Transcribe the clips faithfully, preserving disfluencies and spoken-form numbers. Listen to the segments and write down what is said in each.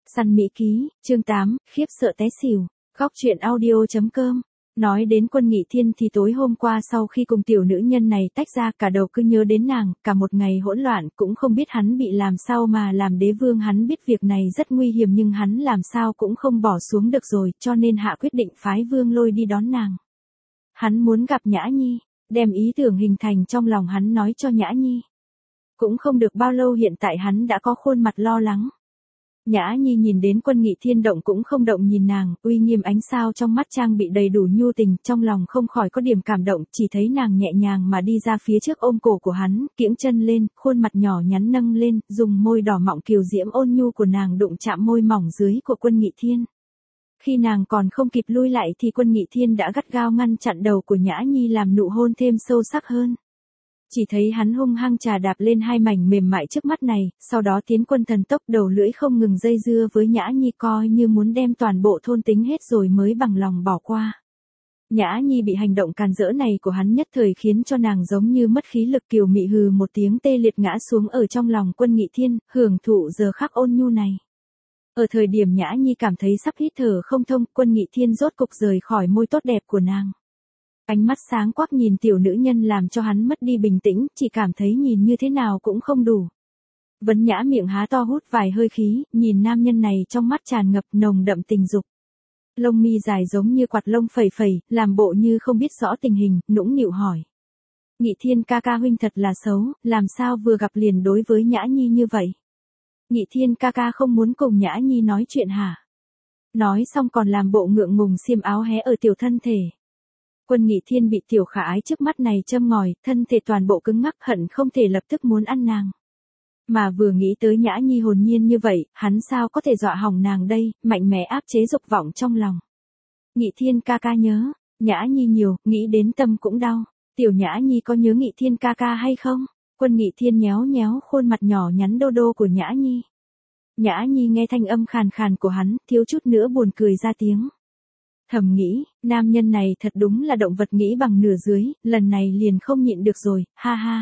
Săn Mỹ Ký, chương tám, khiếp sợ té xỉu. Góc truyện audio chấm com. Nói đến Quân Nghị Thiên thì tối hôm qua sau khi cùng tiểu nữ nhân này tách ra, cả đầu cứ nhớ đến nàng, cả một ngày hỗn loạn, cũng không biết hắn bị làm sao mà làm đế vương. Hắn biết việc này rất nguy hiểm nhưng hắn làm sao cũng không bỏ xuống được rồi, cho nên hạ quyết định phái Vương Lôi đi đón nàng. Hắn muốn gặp Nhã Nhi, đem ý tưởng hình thành trong lòng hắn nói cho Nhã Nhi. Cũng không được bao lâu hiện tại hắn đã có khuôn mặt lo lắng. Nhã Nhi nhìn đến Quân Nghị Thiên động cũng không động nhìn nàng, uy nghiêm ánh sao trong mắt trang bị đầy đủ nhu tình, trong lòng không khỏi có điểm cảm động, chỉ thấy nàng nhẹ nhàng mà đi ra phía trước ôm cổ của hắn, kiễng chân lên, khuôn mặt nhỏ nhắn nâng lên, dùng môi đỏ mọng kiều diễm ôn nhu của nàng đụng chạm môi mỏng dưới của Quân Nghị Thiên. Khi nàng còn không kịp lui lại thì Quân Nghị Thiên đã gắt gao ngăn chặn đầu của Nhã Nhi làm nụ hôn thêm sâu sắc hơn. Chỉ thấy hắn hung hăng trà đạp lên hai mảnh mềm mại trước mắt này, sau đó tiến quân thần tốc đầu lưỡi không ngừng dây dưa với Nhã Nhi coi như muốn đem toàn bộ thôn tính hết rồi mới bằng lòng bỏ qua. Nhã Nhi bị hành động càn rỡ này của hắn nhất thời khiến cho nàng giống như mất khí lực, kiều mị hừ một tiếng tê liệt ngã xuống ở trong lòng Quân Nghị Thiên, hưởng thụ giờ khắc ôn nhu này. Ở thời điểm Nhã Nhi cảm thấy sắp hít thở không thông, Quân Nghị Thiên rốt cục rời khỏi môi tốt đẹp của nàng. Ánh mắt sáng quắc nhìn tiểu nữ nhân làm cho hắn mất đi bình tĩnh, chỉ cảm thấy nhìn như thế nào cũng không đủ. Vấn Nhã miệng há to hút vài hơi khí, nhìn nam nhân này trong mắt tràn ngập nồng đậm tình dục. Lông mi dài giống như quạt lông phẩy phẩy, làm bộ như không biết rõ tình hình, nũng nịu hỏi. Nghị Thiên ca ca huynh thật là xấu, làm sao vừa gặp liền đối với Nhã Nhi như vậy? Nghị Thiên ca ca không muốn cùng Nhã Nhi nói chuyện hả? Nói xong còn làm bộ ngượng ngùng xiêm áo hé ở tiểu thân thể. Quân Nghị Thiên bị tiểu khả ái trước mắt này châm ngòi, thân thể toàn bộ cứng ngắc hận không thể lập tức muốn ăn nàng. Mà vừa nghĩ tới Nhã Nhi hồn nhiên như vậy, hắn sao có thể dọa hỏng nàng đây, mạnh mẽ áp chế dục vọng trong lòng. Nghị Thiên ca ca nhớ, Nhã Nhi nhiều, nghĩ đến tâm cũng đau. Tiểu Nhã Nhi có nhớ Nghị Thiên ca ca hay không? Quân Nghị Thiên nhéo nhéo khuôn mặt nhỏ nhắn đô đô của Nhã Nhi. Nhã Nhi nghe thanh âm khàn khàn của hắn, thiếu chút nữa buồn cười ra tiếng. Thầm nghĩ, nam nhân này thật đúng là động vật nghĩ bằng nửa dưới, lần này liền không nhịn được rồi, ha ha.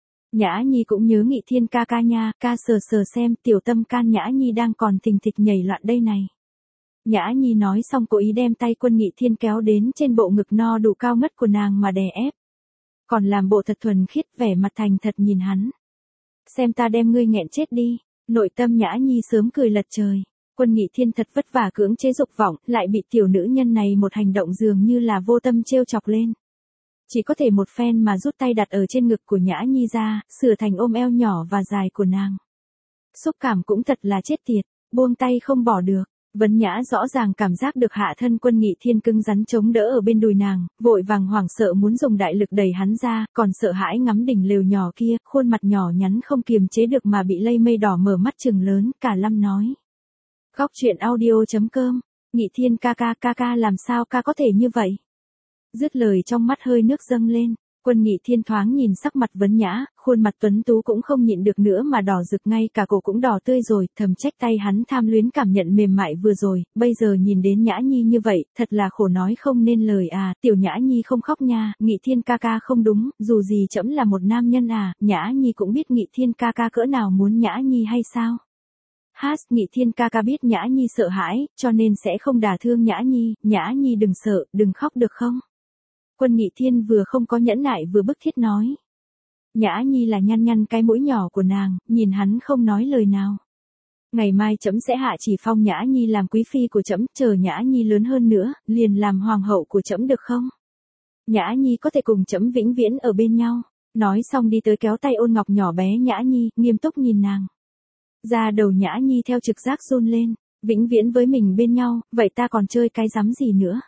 Nhã Nhi cũng nhớ Nghị Thiên ca ca nha, ca sờ sờ xem, tiểu tâm can Nhã Nhi đang còn thình thịch nhảy loạn đây này. Nhã Nhi nói xong cố ý đem tay Quân Nghị Thiên kéo đến trên bộ ngực no đủ cao ngất của nàng mà đè ép. Còn làm bộ thật thuần khiết, vẻ mặt thành thật nhìn hắn. Xem ta đem ngươi nghẹn chết đi, nội tâm Nhã Nhi sớm cười lật trời. Quân Nghị Thiên thật vất vả cưỡng chế dục vọng, lại bị tiểu nữ nhân này một hành động dường như là vô tâm trêu chọc lên. Chỉ có thể một phen mà rút tay đặt ở trên ngực của Nhã Nhi ra, sửa thành ôm eo nhỏ và dài của nàng. Xúc cảm cũng thật là chết tiệt, buông tay không bỏ được. Vấn Nhã rõ ràng cảm giác được hạ thân Quân Nghị Thiên cứng rắn chống đỡ ở bên đùi nàng, vội vàng hoảng sợ muốn dùng đại lực đẩy hắn ra, còn sợ hãi ngắm đỉnh lều nhỏ kia, khuôn mặt nhỏ nhắn không kiềm chế được mà bị lây mây đỏ mở mắt trừng lớn, cả lâm nói. Góc truyện audio chấm com. Nghị Thiên ca ca ca ca làm sao ca có thể như vậy? Dứt lời trong mắt hơi nước dâng lên, Quân Nghị Thiên thoáng nhìn sắc mặt Vấn Nhã, khuôn mặt tuấn tú cũng không nhịn được nữa mà đỏ rực, ngay cả cổ cũng đỏ tươi rồi, thầm trách tay hắn tham luyến cảm nhận mềm mại vừa rồi, bây giờ nhìn đến Nhã Nhi như vậy, thật là khổ nói không nên lời à, tiểu Nhã Nhi không khóc nha, Nghị Thiên ca ca không đúng, dù gì trẫm là một nam nhân à, Nhã Nhi cũng biết Nghị Thiên ca ca cỡ nào muốn Nhã Nhi hay sao? Hát, Nghị Thiên ca ca biết Nhã Nhi sợ hãi, cho nên sẽ không đả thương Nhã Nhi, Nhã Nhi đừng sợ, đừng khóc được không? Quân Nghị Thiên vừa không có nhẫn nại vừa bức thiết nói. Nhã Nhi là nhăn nhăn cái mũi nhỏ của nàng, nhìn hắn không nói lời nào. Ngày mai trẫm sẽ hạ chỉ phong Nhã Nhi làm quý phi của trẫm, chờ Nhã Nhi lớn hơn nữa, liền làm hoàng hậu của trẫm được không? Nhã Nhi có thể cùng trẫm vĩnh viễn ở bên nhau. Nói xong đi tới kéo tay Ôn Ngọc nhỏ bé Nhã Nhi, nghiêm túc nhìn nàng. Da đầu Nhã Nhi theo trực giác run lên, vĩnh viễn với mình bên nhau, vậy ta còn chơi cái rắm gì nữa?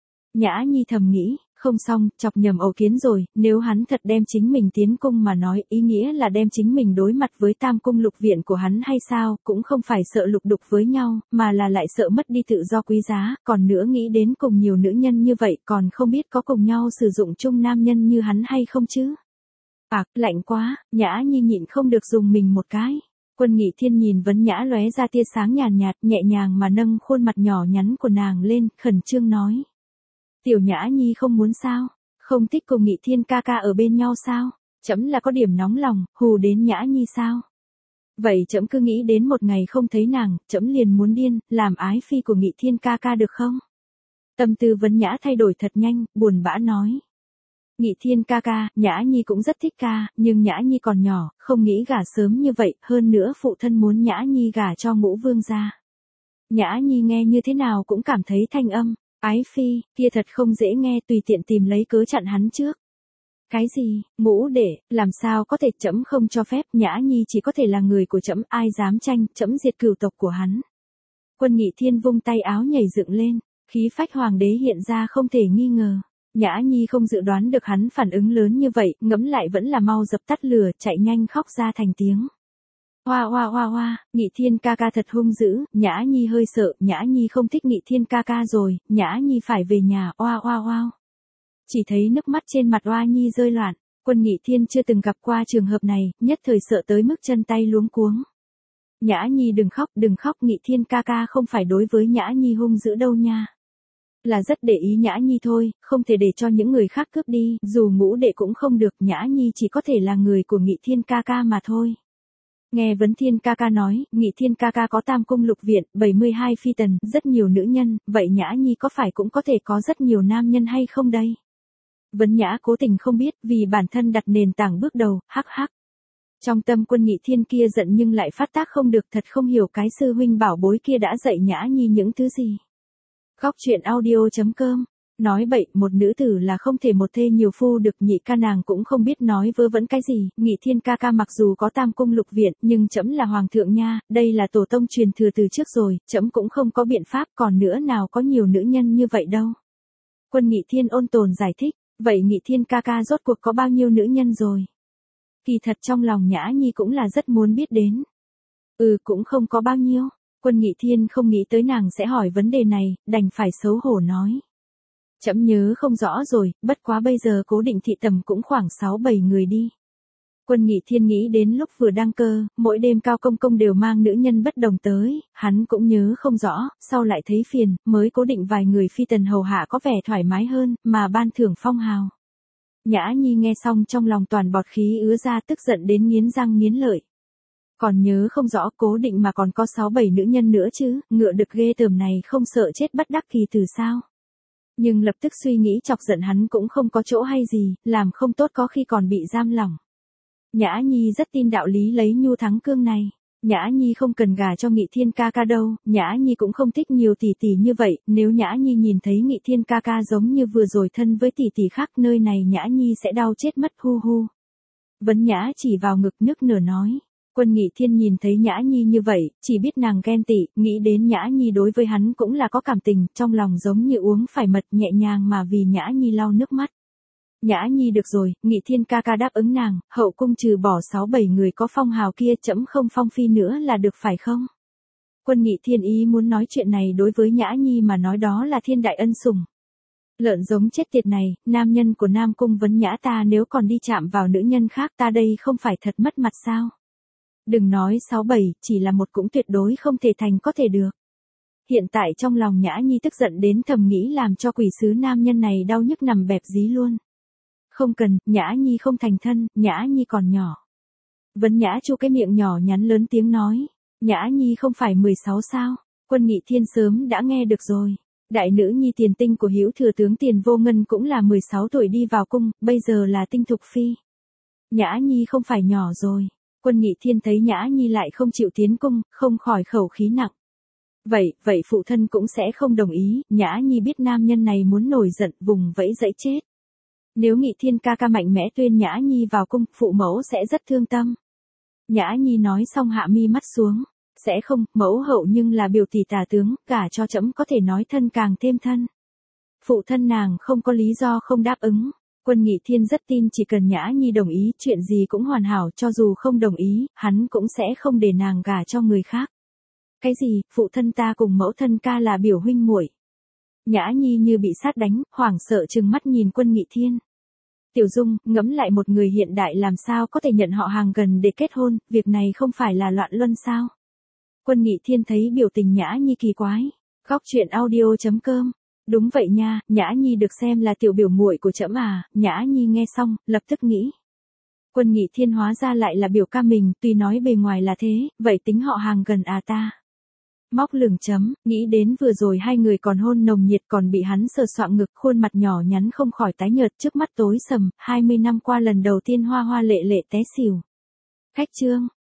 Nhã Nhi thầm nghĩ, không xong, chọc nhầm ổ kiến rồi, nếu hắn thật đem chính mình tiến cung mà nói, ý nghĩa là đem chính mình đối mặt với tam cung lục viện của hắn hay sao, cũng không phải sợ lục đục với nhau, mà là lại sợ mất đi tự do quý giá, còn nữa nghĩ đến cùng nhiều nữ nhân như vậy, còn không biết có cùng nhau sử dụng chung nam nhân như hắn hay không chứ? Ạc, lạnh quá, Nhã Nhi nhịn không được dùng mình một cái. Quân Nghị Thiên nhìn Vấn Nhã lóe ra tia sáng nhàn nhạt, nhẹ nhàng mà nâng khuôn mặt nhỏ nhắn của nàng lên, khẩn trương nói. Tiểu Nhã Nhi không muốn sao? Không thích cùng Nghị Thiên ca ca ở bên nhau sao? Chấm là có điểm nóng lòng, hù đến Nhã Nhi sao? Vậy trẫm cứ nghĩ đến một ngày không thấy nàng, trẫm liền muốn điên, làm ái phi của Nghị Thiên ca ca được không? Tâm tư Vấn Nhã thay đổi thật nhanh, buồn bã nói. Nghị Thiên ca ca, Nhã Nhi cũng rất thích ca, nhưng Nhã Nhi còn nhỏ, không nghĩ gả sớm như vậy, hơn nữa phụ thân muốn Nhã Nhi gả cho Ngũ Vương gia. Nhã Nhi nghe như thế nào cũng cảm thấy thanh âm, ái phi, kia thật không dễ nghe, tùy tiện tìm lấy cớ chặn hắn trước. Cái gì, Ngũ đệ, làm sao có thể, trẫm không cho phép, Nhã Nhi chỉ có thể là người của trẫm, ai dám tranh, trẫm diệt cửu tộc của hắn. Quân Nghị Thiên vung tay áo nhảy dựng lên, khí phách hoàng đế hiện ra không thể nghi ngờ. Nhã Nhi không dự đoán được hắn phản ứng lớn như vậy, ngẫm lại vẫn là mau dập tắt lửa, chạy nhanh khóc ra thành tiếng. Hoa hoa hoa hoa, Nghị Thiên ca ca thật hung dữ, Nhã Nhi hơi sợ, Nhã Nhi không thích Nghị Thiên ca ca rồi, Nhã Nhi phải về nhà, oa oa oa. Chỉ thấy nước mắt trên mặt Oa Nhi rơi loạn, Quân Nghị Thiên chưa từng gặp qua trường hợp này, nhất thời sợ tới mức chân tay luống cuống. Nhã Nhi đừng khóc, đừng khóc, Nghị Thiên ca ca không phải đối với Nhã Nhi hung dữ đâu nha. Là rất để ý Nhã Nhi thôi, không thể để cho những người khác cướp đi, dù Ngũ đệ cũng không được, Nhã Nhi chỉ có thể là người của Nghị Thiên ca ca mà thôi. Nghe Vấn Thiên ca ca nói, Nghị Thiên ca ca có tam cung lục viện, bảy mươi hai phi tần, rất nhiều nữ nhân, vậy Nhã Nhi có phải cũng có thể có rất nhiều nam nhân hay không đây? Vấn Nhã cố tình không biết, vì bản thân đặt nền tảng bước đầu, hắc hắc. Trong tâm Quân Nghị Thiên kia giận nhưng lại phát tác không được, thật không hiểu cái sư huynh bảo bối kia đã dạy Nhã Nhi những thứ gì. Góc truyện audio chấm com. Nói bậy, một nữ tử là không thể một thê nhiều phu được, Nhị ca nàng cũng không biết nói vớ vẩn cái gì, Nghị Thiên ca ca mặc dù có tam cung lục viện, nhưng trẫm là hoàng thượng nha, đây là tổ tông truyền thừa từ trước rồi, trẫm cũng không có biện pháp, còn nữa nào có nhiều nữ nhân như vậy đâu. Quân Nghị Thiên ôn tồn giải thích, vậy Nghị Thiên ca ca rốt cuộc có bao nhiêu nữ nhân rồi? Kỳ thật trong lòng Nhã Nhi cũng là rất muốn biết đến. Ừ, cũng không có bao nhiêu. Quân Nghị Thiên không nghĩ tới nàng sẽ hỏi vấn đề này, đành phải xấu hổ nói. Trẫm nhớ không rõ rồi, bất quá bây giờ Cố Định thị tầm cũng khoảng sáu bảy người đi. Quân Nghị Thiên nghĩ đến lúc vừa đăng cơ, mỗi đêm Cao Công Công đều mang nữ nhân bất đồng tới, hắn cũng nhớ không rõ, sau lại thấy phiền, mới cố định vài người phi tần hầu hạ có vẻ thoải mái hơn, mà ban thưởng phong hào. Nhã Nhi nghe xong trong lòng toàn bọt khí ứa ra, tức giận đến nghiến răng nghiến lợi. Còn nhớ không rõ, Cố Định mà còn có sáu bảy nữ nhân nữa chứ, ngựa đực ghê tởm này không sợ chết bất đắc kỳ từ sao? Nhưng lập tức suy nghĩ chọc giận hắn cũng không có chỗ hay gì, làm không tốt có khi còn bị giam lỏng. Nhã Nhi rất tin đạo lý lấy nhu thắng cương này. Nhã Nhi không cần gả cho Nghị Thiên ca ca đâu, Nhã Nhi cũng không thích nhiều tỷ tỷ như vậy, nếu Nhã Nhi nhìn thấy Nghị Thiên ca ca giống như vừa rồi thân với tỷ tỷ khác, nơi này Nhã Nhi sẽ đau chết mất, hu hu. Vấn Nhã chỉ vào ngực nức nở nói. Quân Nghị Thiên nhìn thấy Nhã Nhi như vậy, chỉ biết nàng ghen tị, nghĩ đến Nhã Nhi đối với hắn cũng là có cảm tình, trong lòng giống như uống phải mật, nhẹ nhàng mà vì Nhã Nhi lau nước mắt. Nhã Nhi được rồi, Nghị Thiên ca ca đáp ứng nàng, hậu cung trừ bỏ sáu bảy người có phong hào kia, trẫm không phong phi nữa là được phải không? Quân Nghị Thiên ý muốn nói chuyện này đối với Nhã Nhi mà nói đó là thiên đại ân sủng. Lợn giống chết tiệt này, nam nhân của Nam Cung Vấn Nhã ta nếu còn đi chạm vào nữ nhân khác ta đây không phải thật mất mặt sao? Đừng nói sáu bảy, chỉ là một cũng tuyệt đối không thể thành có thể được. Hiện tại trong lòng Nhã Nhi tức giận đến thầm nghĩ làm cho quỷ sứ nam nhân này đau nhức nằm bẹp dí luôn. Không cần, Nhã Nhi không thành thân, Nhã Nhi còn nhỏ. Vấn Nhã chu cái miệng nhỏ nhắn lớn tiếng nói. Nhã Nhi không phải mười sáu sao? Quân Nghị Thiên sớm đã nghe được rồi. Đại nữ nhi tiền tinh của Hữu thừa tướng Tiền Vô Ngân cũng là mười sáu tuổi đi vào cung, bây giờ là tinh thục phi. Nhã Nhi không phải nhỏ rồi. Quân Nghị Thiên thấy Nhã Nhi lại không chịu tiến cung, không khỏi khẩu khí nặng. Vậy, vậy phụ thân cũng sẽ không đồng ý, Nhã Nhi biết nam nhân này muốn nổi giận, vùng vẫy dẫy chết. Nếu Nghị Thiên ca ca mạnh mẽ tuyên Nhã Nhi vào cung, phụ mẫu sẽ rất thương tâm. Nhã Nhi nói xong hạ mi mắt xuống. Sẽ không, mẫu hậu nhưng là biểu tỷ tả tướng, cả cho trẫm có thể nói thân càng thêm thân. Phụ thân nàng không có lý do không đáp ứng. Quân Nghị Thiên rất tin chỉ cần Nhã Nhi đồng ý, chuyện gì cũng hoàn hảo, cho dù không đồng ý, hắn cũng sẽ không để nàng gả cho người khác. Cái gì, phụ thân ta cùng mẫu thân ca là biểu huynh muội? Nhã Nhi như bị sát đánh, hoảng sợ trừng mắt nhìn Quân Nghị Thiên. Tiểu Dung, ngẫm lại một người hiện đại làm sao có thể nhận họ hàng gần để kết hôn, việc này không phải là loạn luân sao? Quân Nghị Thiên thấy biểu tình Nhã Nhi kỳ quái. Góc truyện audio chấm com. Đúng vậy nha, Nhã Nhi được xem là tiểu biểu muội của trẫm à, Nhã Nhi nghe xong, lập tức nghĩ. Quân Nghị Thiên hóa ra lại là biểu ca mình, tuy nói bề ngoài là thế, vậy tính họ hàng gần à ta. Móc lửng chấm, nghĩ đến vừa rồi hai người còn hôn nồng nhiệt còn bị hắn sờ soạng ngực, khuôn mặt nhỏ nhắn không khỏi tái nhợt, trước mắt tối sầm, hai mươi năm qua lần đầu tiên hoa hoa lệ lệ té xỉu. Khách trương,